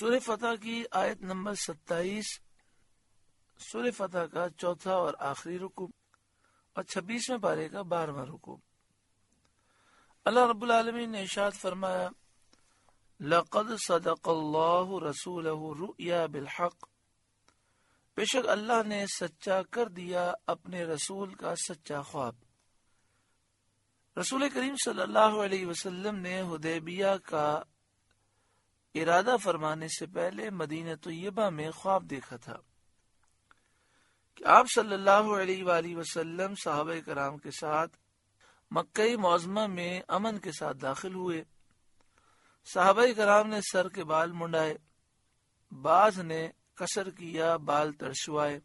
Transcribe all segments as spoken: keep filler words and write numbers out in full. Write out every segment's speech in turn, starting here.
سورہ فتح کی آیت نمبر ستائیس سورہ فتح کا چوتھا اور آخری رکوع اور چھبیسویں پارے کا بارہواں رکوع۔ اللہ رب العالمین نے ارشاد فرمایا لقد صدق اللہ رسولہ الرؤیا بالحق، بے شک اللہ نے سچا کر دیا اپنے رسول کا سچا خواب۔ رسول کریم صلی اللہ علیہ وسلم نے حدیبیہ کا ارادہ فرمانے سے پہلے مدینہ طیبہ میں خواب دیکھا تھا کہ آپ صلی اللہ علیہ وآلہ وسلم صحابہ کرام کے ساتھ مکہ معظمہ میں امن کے ساتھ داخل ہوئے۔ صحابہ کرام نے سر کے بال منڈائے، بعض نے قصر کیا، بال ترشوائے۔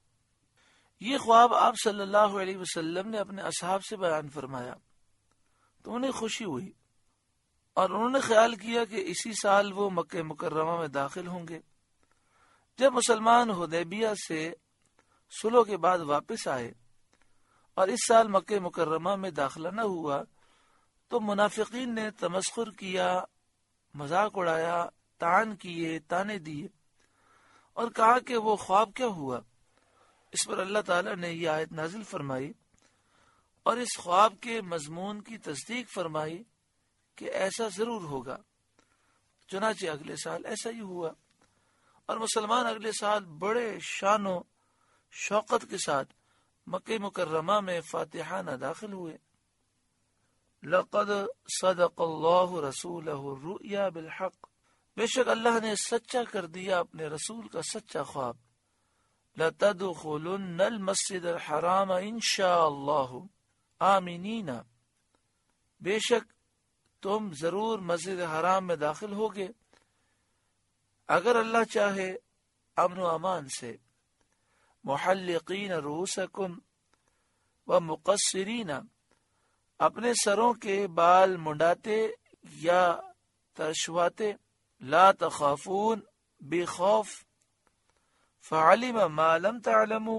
یہ خواب آپ صلی اللہ علیہ وسلم نے اپنے اصحاب سے بیان فرمایا تو انہیں خوشی ہوئی اور انہوں نے خیال کیا کہ اسی سال وہ مکہ مکرمہ میں داخل ہوں گے۔ جب مسلمان حدیبیہ سے صلح کے بعد واپس آئے اور اس سال مکہ مکرمہ میں داخلہ نہ ہوا تو منافقین نے تمسخر کیا، مذاق اڑایا، طعن کیے، تانے دیے اور کہا کہ وہ خواب کیا ہوا۔ اس پر اللہ تعالیٰ نے یہ آیت نازل فرمائی اور اس خواب کے مضمون کی تصدیق فرمائی کہ ایسا ضرور ہوگا۔ چنانچہ اگلے سال ایسا ہی ہوا اور مسلمان اگلے سال بڑے شان و شوقت کے ساتھ مکہ مکرمہ میں فاتحانہ داخل ہوئے۔ لقد صدق اللہ رسولہ الرؤیا بالحق، بے شک اللہ نے سچا کر دیا اپنے رسول کا سچا خواب۔ لتدخلن المسجد الحرام انشاء اللہ آمینین، بے شک تم ضرور مسجد حرام میں داخل ہوگے اگر اللہ چاہے امن و امان سے۔ محلقین رؤوسکم ومقصرین، اپنے سروں کے بال منڈاتے یا ترشواتے۔ لا تخافون، بے خوف۔ فعلم ما لم تعلموا،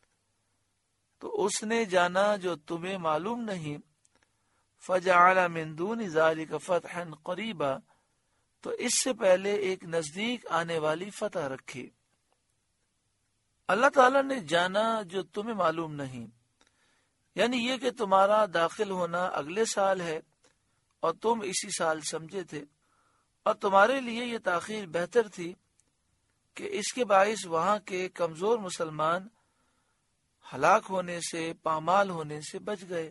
تو اس نے جانا جو تمہیں معلوم نہیں۔ فجعل من دون ذلك فتحا قریبا، تو اس سے پہلے ایک نزدیک آنے والی فتح رکھی۔ اللہ تعالیٰ نے جانا جو تمہیں معلوم نہیں، یعنی یہ کہ تمہارا داخل ہونا اگلے سال ہے اور تم اسی سال سمجھے تھے، اور تمہارے لیے یہ تاخیر بہتر تھی کہ اس کے باعث وہاں کے کمزور مسلمان ہلاک ہونے سے، پامال ہونے سے بچ گئے۔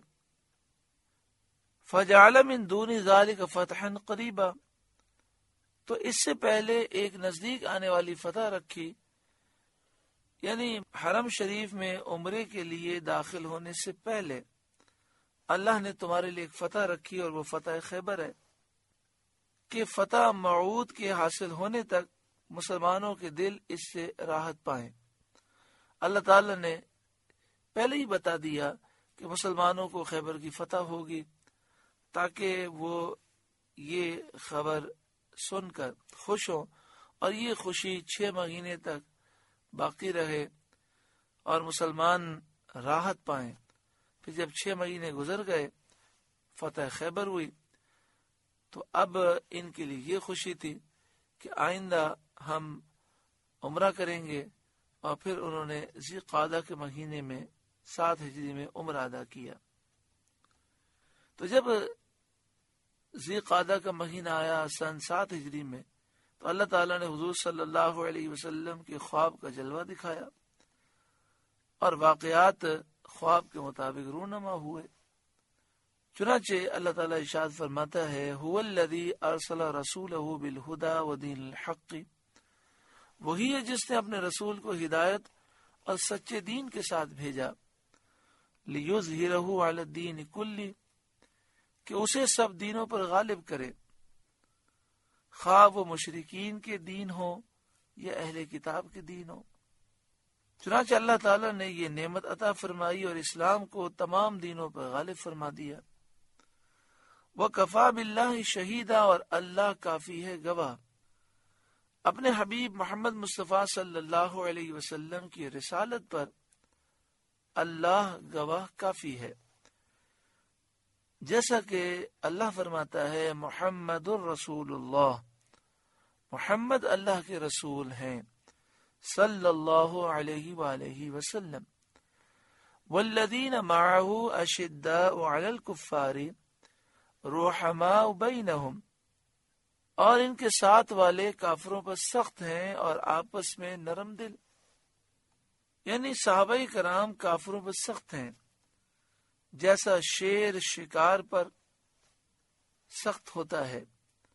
فجعل من دون ذلك فتحا قریبا، تو اس سے پہلے ایک نزدیک آنے والی فتح رکھی، یعنی حرم شریف میں عمرے کے لیے داخل ہونے سے پہلے اللہ نے تمہارے لیے ایک فتح رکھی، اور وہ فتح خیبر ہے کہ فتح موعود کے حاصل ہونے تک مسلمانوں کے دل اس سے راحت پائیں۔ اللہ تعالی نے پہلے ہی بتا دیا کہ مسلمانوں کو خیبر کی فتح ہوگی، تاکہ وہ یہ خبر سن کر خوش ہوں اور یہ خوشی چھ مہینے تک باقی رہے اور مسلمان راحت پائیں۔ پھر جب چھ مہینے گزر گئے، فتح خیبر ہوئی، تو اب ان کے لیے یہ خوشی تھی کہ آئندہ ہم عمرہ کریں گے، اور پھر انہوں نے ذی قعدہ کے مہینے میں سات ہجری میں عمرہ ادا کیا۔ تو جب ذی قعدہ کا مہینہ آیا سن سات ہجری میں، تو اللہ تعالیٰ نے حضور صلی اللہ علیہ وسلم کے خواب کا جلوہ دکھایا اور واقعات خواب کے مطابق رونما ہوئے۔ چنانچہ اللہ تعالیٰ ارشاد فرماتا ہے هو الذی ارسل رسولہ بالہدی ودین الحق، وہی ہے جس نے اپنے رسول کو ہدایت اور سچے دین کے ساتھ بھیجا، لیظہرہ علی الدین کلہ، کہ اسے سب دینوں پر غالب کرے، خواہ وہ مشرکین کے دین ہو یا اہل کتاب کے دین ہو۔ چنانچہ اللہ تعالیٰ نے یہ نعمت عطا فرمائی اور اسلام کو تمام دینوں پر غالب فرما دیا۔ وَكَفَى بِاللَّهِ شَهِيدًا، اور اللہ کافی ہے گواہ۔ اپنے حبیب محمد مصطفیٰ صلی اللہ علیہ وسلم کی رسالت پر اللہ گواہ کافی ہے، جیسا کہ اللہ فرماتا ہے محمد الرسول اللہ، محمد اللہ کے رسول ہیں صلی اللہ علیہ وآلہ وسلم. والذین معه اشداء علی الکفار رحماء بینہم، اور ان کے ساتھ والے کافروں پر سخت ہیں اور آپس میں نرم دل. یعنی صحابہ کرام کافروں پر سخت ہیں، جیسا شیر شکار پر سخت ہوتا ہے.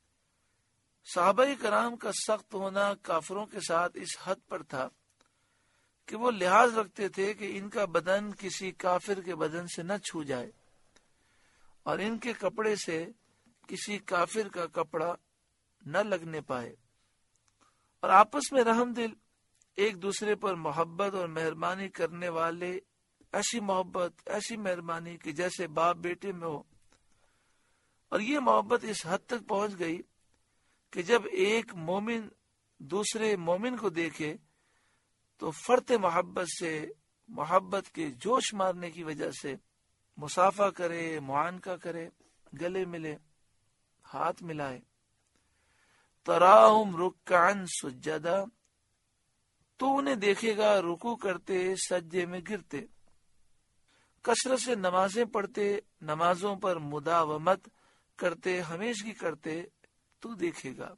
صحابہ کرام کا سخت ہونا کافروں کے ساتھ اس حد پر تھا کہ وہ لحاظ رکھتے تھے کہ ان کا بدن کسی کافر کے بدن سے نہ چھو جائے اور ان کے کپڑے سے کسی کافر کا کپڑا نہ لگنے پائے، اور آپس میں رحم دل، ایک دوسرے پر محبت اور مہربانی کرنے والے. ایسی محبت، ایسی مہربانی کہ جیسے باپ بیٹے میں ہو. اور یہ محبت اس حد تک پہنچ گئی کہ جب ایک مومن دوسرے مومن کو دیکھے تو فرط محبت سے، محبت کے جوش مارنے کی وجہ سے مصافحہ کرے، معانقہ کرے، گلے ملے، ہاتھ ملائے. تراہم رکعن سجدا، تو انہیں دیکھے گا رکوع کرتے، سجدے میں گرتے، کثرت سے نمازیں پڑھتے، نمازوں پر مداومت کرتے، ہمیشگی کرتے، تو دیکھے گا.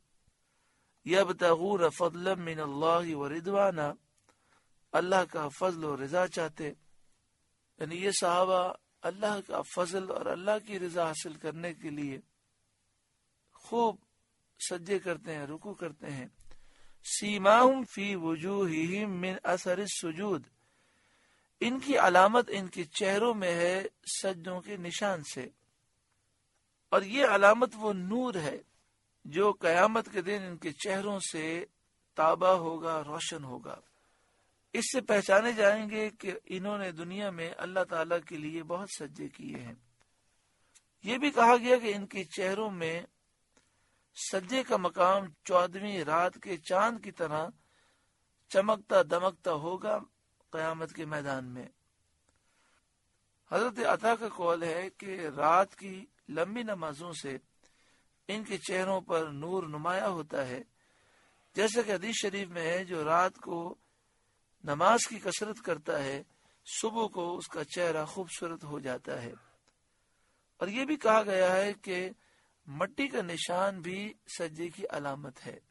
یبتغون فضلا من اللہ ورضوانا، اللہ کا فضل و رضا چاہتے. یعنی یہ صحابہ اللہ کا فضل اور اللہ کی رضا حاصل کرنے کے لیے خوب سجدے کرتے ہیں، رکوع کرتے ہیں. سیماہم فی وجوہہم من اثر السجود، ان کی علامت ان کے چہروں میں ہے سجدوں کے نشان سے. اور یہ علامت وہ نور ہے جو قیامت کے دن ان کے چہروں سے تابع ہوگا، روشن ہوگا. اس سے پہچانے جائیں گے کہ انہوں نے دنیا میں اللہ تعالیٰ کے لیے بہت سجدے کیے ہیں. یہ بھی کہا گیا کہ ان کے چہروں میں سجدے کا مقام چودہویں رات کے چاند کی طرح چمکتا دمکتا ہوگا قیامت کے میدان میں. حضرت عطا کا قول ہے کہ رات کی لمبی نمازوں سے ان کے چہروں پر نور نمایاں ہوتا ہے، جیسا کہ حدیث شریف میں ہے جو رات کو نماز کی کثرت کرتا ہے صبح کو اس کا چہرہ خوبصورت ہو جاتا ہے. اور یہ بھی کہا گیا ہے کہ مٹی کا نشان بھی سجدے کی علامت ہے.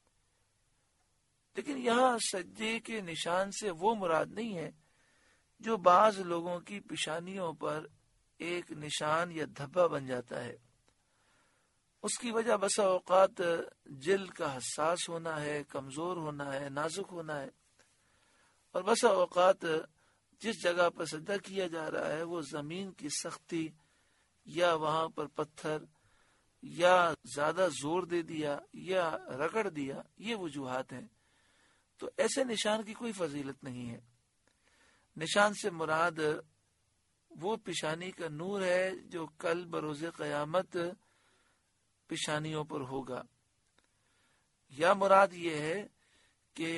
لیکن یہاں سجدے کے نشان سے وہ مراد نہیں ہے جو بعض لوگوں کی پیشانیوں پر ایک نشان یا دھبا بن جاتا ہے. اس کی وجہ بسا اوقات جلد کا حساس ہونا ہے، کمزور ہونا ہے، نازک ہونا ہے. اور بسا اوقات جس جگہ پر سجدہ کیا جا رہا ہے وہ زمین کی سختی یا وہاں پر پتھر یا زیادہ زور دے دیا یا رگڑ دیا، یہ وجوہات ہیں. تو ایسے نشان کی کوئی فضیلت نہیں ہے. نشان سے مراد وہ پیشانی کا نور ہے جو کل بروز قیامت پیشانیوں پر ہوگا. یا مراد یہ ہے کہ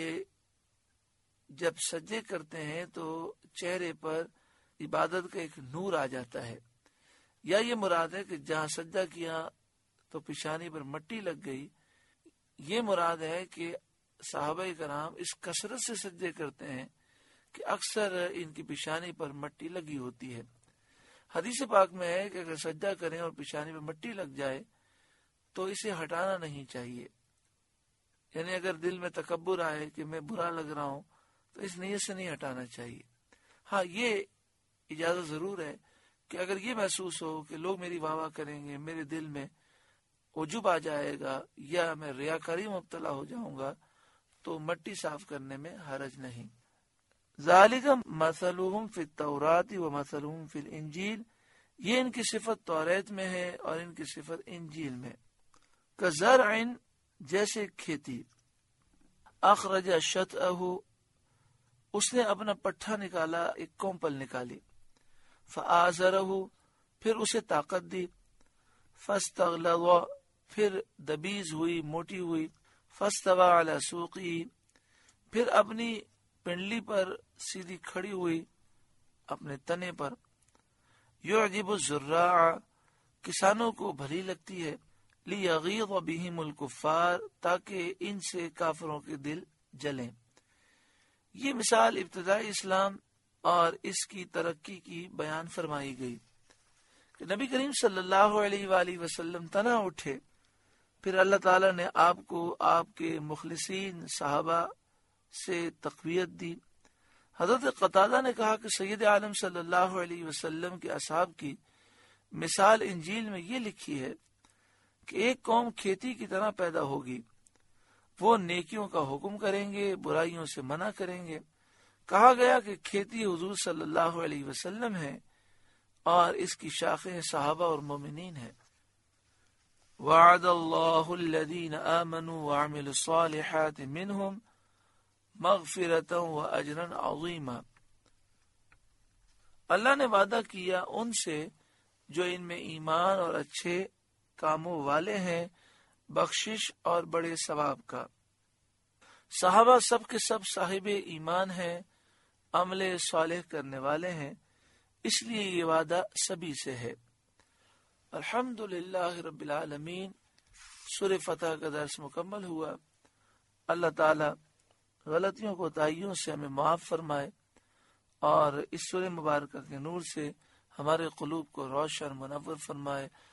جب سجدے کرتے ہیں تو چہرے پر عبادت کا ایک نور آ جاتا ہے. یا یہ مراد ہے کہ جہاں سجدہ کیا تو پیشانی پر مٹی لگ گئی. یہ مراد ہے کہ صحابہ کرام اس کثرت سے سجدے کرتے ہیں کہ اکثر ان کی پیشانی پر مٹی لگی ہوتی ہے. حدیث پاک میں ہے کہ اگر سجدہ کریں اور پیشانی پر مٹی لگ جائے تو اسے ہٹانا نہیں چاہیے. یعنی اگر دل میں تکبر آئے کہ میں برا لگ رہا ہوں تو اس نیت سے نہیں ہٹانا چاہیے. ہاں یہ اجازت ضرور ہے کہ اگر یہ محسوس ہو کہ لوگ میری واہ واہ کریں گے، میرے دل میں عجب آ جائے گا یا میں ریاکاری مبتلا ہو جاؤں گا، تو مٹی صاف کرنے میں حرج نہیں. ذالک مثلہم فی التوراۃ و مثلہم فی الانجیل، یہ ان کی صفت توریت میں ہے اور ان کی صفت انجیل میں. کزرع، جیسے کھیتی، اخرج شطأہ، اس نے اپنا پٹھا نکالا، ایک کومپل نکالی، فآزرہ، پھر اسے طاقت دی، فاستغلظ، پھر دبیز ہوئی، موٹی ہوئی، فاستوى علی سوقہ، پھر اپنی پنڈلی پر سیدھی کھڑی ہوئی، اپنے تنے پر. یعجب الزراع، کسانوں کو بھلی لگتی ہے. لیغیظ بہم الکفار، تاکہ ان سے کافروں کے دل جلیں۔ یہ مثال ابتدائی اسلام اور اس کی ترقی کی بیان فرمائی گئی کہ نبی کریم صلی اللہ علیہ وآلہ وسلم تنا اٹھے، پھر اللہ تعالیٰ نے آپ کو آپ کے مخلصین صحابہ سے تقویت دی۔ حضرت قتادہ نے کہا کہ سید عالم صلی اللہ علیہ وسلم کے اصحاب کی مثال انجیل میں یہ لکھی ہے کہ ایک قوم کھیتی کی طرح پیدا ہوگی، وہ نیکیوں کا حکم کریں گے، برائیوں سے منع کریں گے۔ کہا گیا کہ کھیتی حضور صلی اللہ علیہ وسلم ہے اور اس کی شاخیں صحابہ اور مومنین ہیں۔ وعد اللہ الذین آمنوا وعملوا الصالحات منہم مغفرتا واجرا عظیما، اللہ نے وعدہ کیا ان سے جو ان میں ایمان اور اچھے کاموں والے ہیں، بخشش اور بڑے ثواب کا۔ صحابہ سب کے سب صاحب ایمان ہیں، عمل صالح کرنے والے ہیں، اس لیے یہ وعدہ سبھی سے ہے۔ الحمدللہ رب العالمین۔ سورہ فتح کا درس مکمل ہوا۔ اللہ تعالی غلطیوں کو تائیوں سے ہمیں معاف فرمائے اور اس سورہ مبارکہ کے نور سے ہمارے قلوب کو روشن منور فرمائے۔